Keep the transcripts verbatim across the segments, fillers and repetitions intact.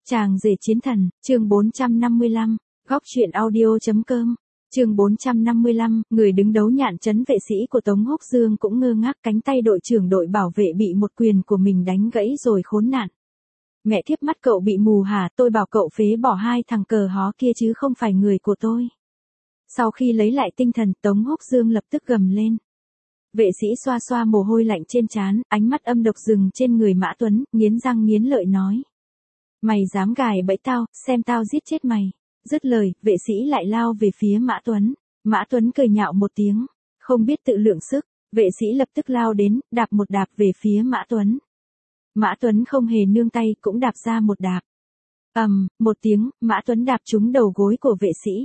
Chàng rể chiến thần, chương bốn trăm năm mươi lăm, góc truyện audio.com, chương bốn trăm năm mươi lăm, người đứng đấu nhạn trấn vệ sĩ của Tống Húc Dương cũng ngơ ngác, cánh tay đội trưởng đội bảo vệ bị một quyền của mình đánh gãy rồi khốn nạn. Mẹ thiếp mắt cậu bị mù hả, tôi bảo cậu phế bỏ hai thằng cờ hó kia chứ không phải người của tôi. Sau khi lấy lại tinh thần, Tống Húc Dương lập tức gầm lên. Vệ sĩ xoa xoa mồ hôi lạnh trên trán, ánh mắt âm độc dừng trên người Mã Tuấn, nghiến răng nghiến lợi nói. Mày dám gài bẫy tao, xem tao giết chết mày. Dứt lời, vệ sĩ lại lao về phía Mã Tuấn. Mã Tuấn cười nhạo một tiếng, không biết tự lượng sức, vệ sĩ lập tức lao đến, đạp một đạp về phía Mã Tuấn. Mã Tuấn không hề nương tay, cũng đạp ra một đạp. Ầm, um, một tiếng, Mã Tuấn đạp trúng đầu gối của vệ sĩ.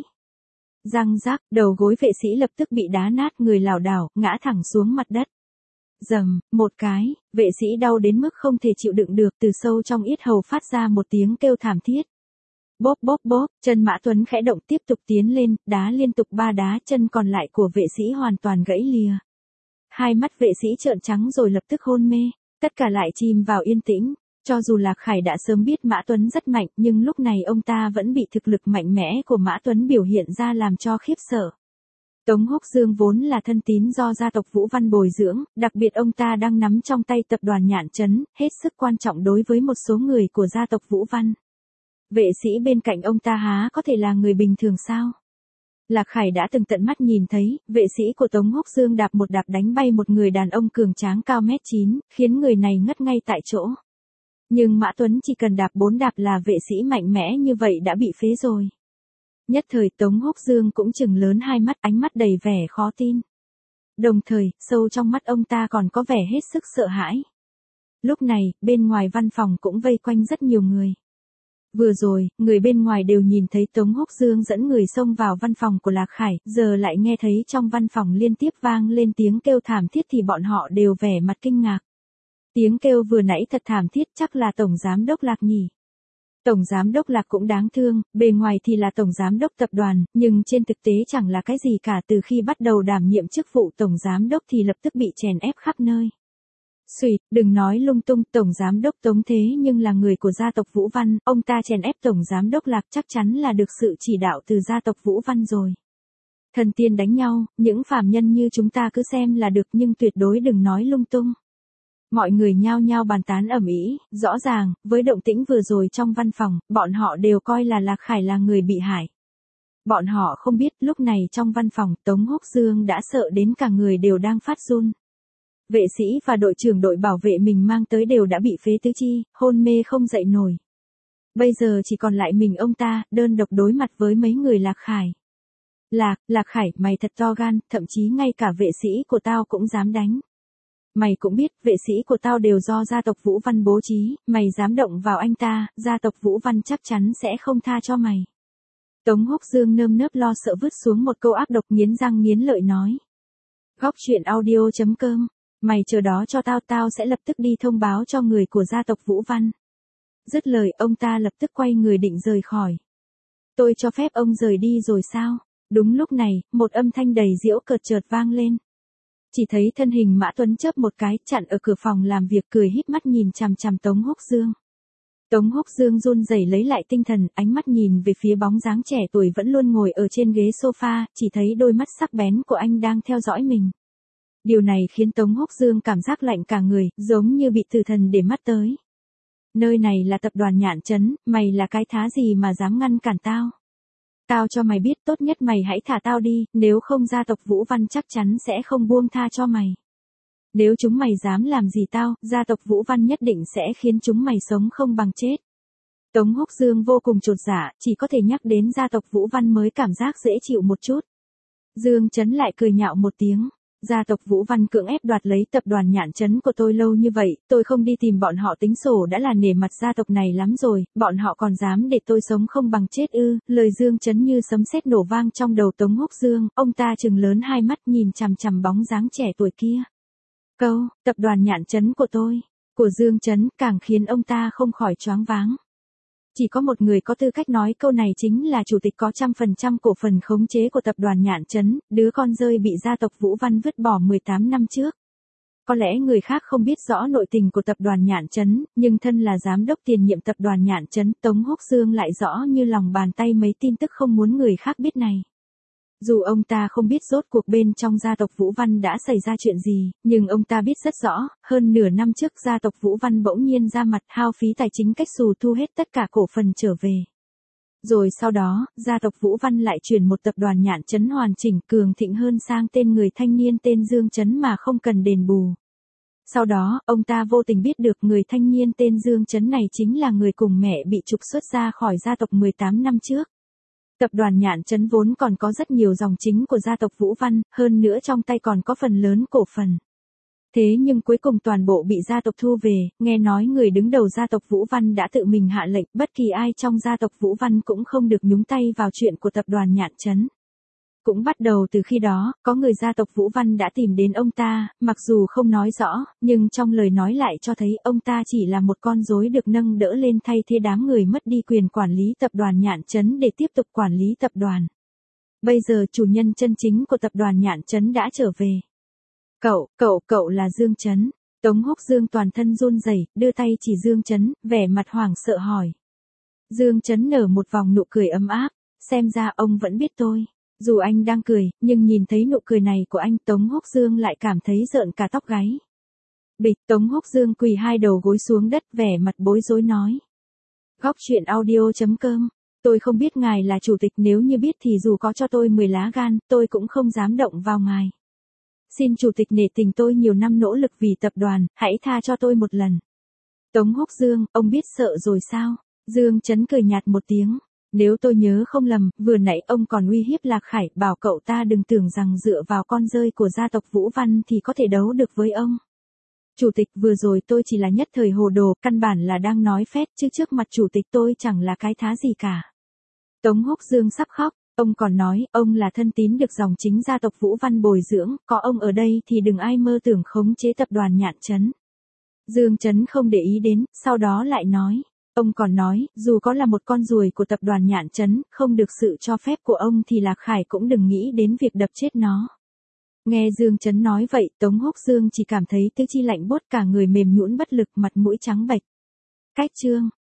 Răng rác, đầu gối vệ sĩ lập tức bị đá nát, người lảo đảo, ngã thẳng xuống mặt đất. Dầm, một cái, vệ sĩ đau đến mức không thể chịu đựng được, từ sâu trong yết hầu phát ra một tiếng kêu thảm thiết. Bóp bóp bóp, chân Mã Tuấn khẽ động tiếp tục tiến lên, đá liên tục ba đá, chân còn lại của vệ sĩ hoàn toàn gãy lìa. Hai mắt vệ sĩ trợn trắng rồi lập tức hôn mê, tất cả lại chìm vào yên tĩnh. Cho dù Lạc Khải đã sớm biết Mã Tuấn rất mạnh, nhưng lúc này ông ta vẫn bị thực lực mạnh mẽ của Mã Tuấn biểu hiện ra làm cho khiếp sợ. Tống Húc Dương vốn là thân tín do gia tộc Vũ Văn bồi dưỡng, đặc biệt ông ta đang nắm trong tay tập đoàn Nhạn Trấn, hết sức quan trọng đối với một số người của gia tộc Vũ Văn. Vệ sĩ bên cạnh ông ta há có thể là người bình thường sao? Lạc Khải đã từng tận mắt nhìn thấy, vệ sĩ của Tống Húc Dương đạp một đạp đánh bay một người đàn ông cường tráng cao mét chín, khiến người này ngất ngay tại chỗ. Nhưng Mã Tuấn chỉ cần đạp bốn đạp là vệ sĩ mạnh mẽ như vậy đã bị phế rồi. Nhất thời Tống Húc Dương cũng chừng lớn hai mắt, ánh mắt đầy vẻ khó tin. Đồng thời, sâu trong mắt ông ta còn có vẻ hết sức sợ hãi. Lúc này, bên ngoài văn phòng cũng vây quanh rất nhiều người. Vừa rồi, người bên ngoài đều nhìn thấy Tống Húc Dương dẫn người xông vào văn phòng của Lạc Khải, giờ lại nghe thấy trong văn phòng liên tiếp vang lên tiếng kêu thảm thiết thì bọn họ đều vẻ mặt kinh ngạc. Tiếng kêu vừa nãy thật thảm thiết, chắc là Tổng Giám Đốc Lạc nhỉ. Tổng Giám Đốc Lạc cũng đáng thương, bề ngoài thì là Tổng Giám Đốc tập đoàn, nhưng trên thực tế chẳng là cái gì cả, từ khi bắt đầu đảm nhiệm chức vụ Tổng Giám Đốc thì lập tức bị chèn ép khắp nơi. Xùi, đừng nói lung tung, Tổng Giám Đốc Tống thế nhưng là người của gia tộc Vũ Văn, ông ta chèn ép Tổng Giám Đốc Lạc chắc chắn là được sự chỉ đạo từ gia tộc Vũ Văn rồi. Thần tiên đánh nhau, những phàm nhân như chúng ta cứ xem là được nhưng tuyệt đối đừng nói lung tung. Mọi người nhao nhao bàn tán ầm ĩ, rõ ràng, với động tĩnh vừa rồi trong văn phòng, bọn họ đều coi là Lạc Khải là người bị hại. Bọn họ không biết, lúc này trong văn phòng, Tống Húc Dương đã sợ đến cả người đều đang phát run. Vệ sĩ và đội trưởng đội bảo vệ mình mang tới đều đã bị phế tứ chi, hôn mê không dậy nổi. Bây giờ chỉ còn lại mình ông ta, đơn độc đối mặt với mấy người Lạc Khải. Lạc, Lạc Khải, mày thật to gan, thậm chí ngay cả vệ sĩ của tao cũng dám đánh. Mày cũng biết, vệ sĩ của tao đều do gia tộc Vũ Văn bố trí, mày dám động vào anh ta, gia tộc Vũ Văn chắc chắn sẽ không tha cho mày. Tống Húc Dương nơm nớp lo sợ vứt xuống một câu ác độc, nghiến răng nghiến lợi nói. Góc truyện audio.com, mày chờ đó cho tao, tao sẽ lập tức đi thông báo cho người của gia tộc Vũ Văn. Dứt lời, ông ta lập tức quay người định rời khỏi. Tôi cho phép ông rời đi rồi sao? Đúng lúc này, một âm thanh đầy giễu cợt chợt vang lên. Chỉ thấy thân hình Mã Tuấn chớp một cái, chặn ở cửa phòng làm việc, cười híp mắt nhìn chằm chằm Tống Húc Dương. Tống Húc Dương run rẩy lấy lại tinh thần, ánh mắt nhìn về phía bóng dáng trẻ tuổi vẫn luôn ngồi ở trên ghế sofa, chỉ thấy đôi mắt sắc bén của anh đang theo dõi mình. Điều này khiến Tống Húc Dương cảm giác lạnh cả người, giống như bị tử thần để mắt tới. Nơi này là tập đoàn Nhạn Trấn, mày là cái thá gì mà dám ngăn cản tao? Tao cho mày biết, tốt nhất mày hãy thả tao đi, nếu không gia tộc Vũ Văn chắc chắn sẽ không buông tha cho mày. Nếu chúng mày dám làm gì tao, gia tộc Vũ Văn nhất định sẽ khiến chúng mày sống không bằng chết. Tống Húc Dương vô cùng chột dạ, chỉ có thể nhắc đến gia tộc Vũ Văn mới cảm giác dễ chịu một chút. Dương Chấn lại cười nhạo một tiếng. Gia tộc Vũ Văn cưỡng ép đoạt lấy tập đoàn Nhạn Trấn của tôi lâu như vậy, tôi không đi tìm bọn họ tính sổ đã là nể mặt gia tộc này lắm rồi, bọn họ còn dám để tôi sống không bằng chết ư? Lời Dương Chấn như sấm sét nổ vang trong đầu Tống Húc Dương, ông ta trừng lớn hai mắt nhìn chằm chằm bóng dáng trẻ tuổi kia. Câu, tập đoàn Nhạn Trấn của tôi, của Dương Chấn càng khiến ông ta không khỏi choáng váng. Chỉ có một người có tư cách nói câu này, chính là chủ tịch có trăm phần trăm cổ phần khống chế của tập đoàn Nhạn Trấn, đứa con rơi bị gia tộc Vũ Văn vứt bỏ mười tám năm trước. Có lẽ người khác không biết rõ nội tình của tập đoàn Nhạn Trấn, nhưng thân là giám đốc tiền nhiệm tập đoàn Nhạn Trấn, Tống Húc Dương lại rõ như lòng bàn tay mấy tin tức không muốn người khác biết này. Dù ông ta không biết rốt cuộc bên trong gia tộc Vũ Văn đã xảy ra chuyện gì, nhưng ông ta biết rất rõ, hơn nửa năm trước gia tộc Vũ Văn bỗng nhiên ra mặt hao phí tài chính cách xù thu hết tất cả cổ phần trở về. Rồi sau đó, gia tộc Vũ Văn lại chuyển một tập đoàn Nhạn Trấn hoàn chỉnh cường thịnh hơn sang tên người thanh niên tên Dương Trấn mà không cần đền bù. Sau đó, ông ta vô tình biết được người thanh niên tên Dương Trấn này chính là người cùng mẹ bị trục xuất ra khỏi gia tộc mười tám năm trước. Tập đoàn Nhạn Trấn vốn còn có rất nhiều dòng chính của gia tộc Vũ Văn, hơn nữa trong tay còn có phần lớn cổ phần. Thế nhưng cuối cùng toàn bộ bị gia tộc thu về, nghe nói người đứng đầu gia tộc Vũ Văn đã tự mình hạ lệnh, bất kỳ ai trong gia tộc Vũ Văn cũng không được nhúng tay vào chuyện của tập đoàn Nhạn Trấn. Cũng bắt đầu từ khi đó, có người gia tộc Vũ Văn đã tìm đến ông ta, mặc dù không nói rõ, nhưng trong lời nói lại cho thấy ông ta chỉ là một con rối được nâng đỡ lên thay thế đám người mất đi quyền quản lý tập đoàn Nhạn Trấn để tiếp tục quản lý tập đoàn. Bây giờ chủ nhân chân chính của tập đoàn Nhạn Trấn đã trở về. Cậu, cậu, cậu là Dương Trấn. Tống Húc Dương toàn thân run rẩy, đưa tay chỉ Dương Trấn, vẻ mặt hoảng sợ hỏi. Dương Trấn nở một vòng nụ cười ấm áp, xem ra ông vẫn biết tôi. Dù anh đang cười, nhưng nhìn thấy nụ cười này của anh, Tống Húc Dương lại cảm thấy rợn cả tóc gáy. Bịch, Tống Húc Dương quỳ hai đầu gối xuống đất, vẻ mặt bối rối nói. Góc truyện audio chấm com, tôi không biết ngài là chủ tịch, nếu như biết thì dù có cho tôi mười lá gan, tôi cũng không dám động vào ngài. Xin chủ tịch nể tình tôi nhiều năm nỗ lực vì tập đoàn, hãy tha cho tôi một lần. Tống Húc Dương, ông biết sợ rồi sao? Dương Trấn cười nhạt một tiếng. Nếu tôi nhớ không lầm, vừa nãy ông còn uy hiếp Lạc Khải, bảo cậu ta đừng tưởng rằng dựa vào con rơi của gia tộc Vũ Văn thì có thể đấu được với ông. Chủ tịch, vừa rồi tôi chỉ là nhất thời hồ đồ, căn bản là đang nói phét, chứ trước mặt chủ tịch tôi chẳng là cái thá gì cả. Tống Húc Dương sắp khóc, ông còn nói, ông là thân tín được dòng chính gia tộc Vũ Văn bồi dưỡng, có ông ở đây thì đừng ai mơ tưởng khống chế tập đoàn Nhạn Trấn. Dương Trấn không để ý đến, sau đó lại nói. Ông còn nói, dù có là một con ruồi của tập đoàn Nhạn Trấn, không được sự cho phép của ông thì Lạc Khải cũng đừng nghĩ đến việc đập chết nó. Nghe Dương Trấn nói vậy, Tống Húc Dương chỉ cảm thấy tứ chi lạnh buốt, cả người mềm nhũn bất lực, mặt mũi trắng bệch. Cách chương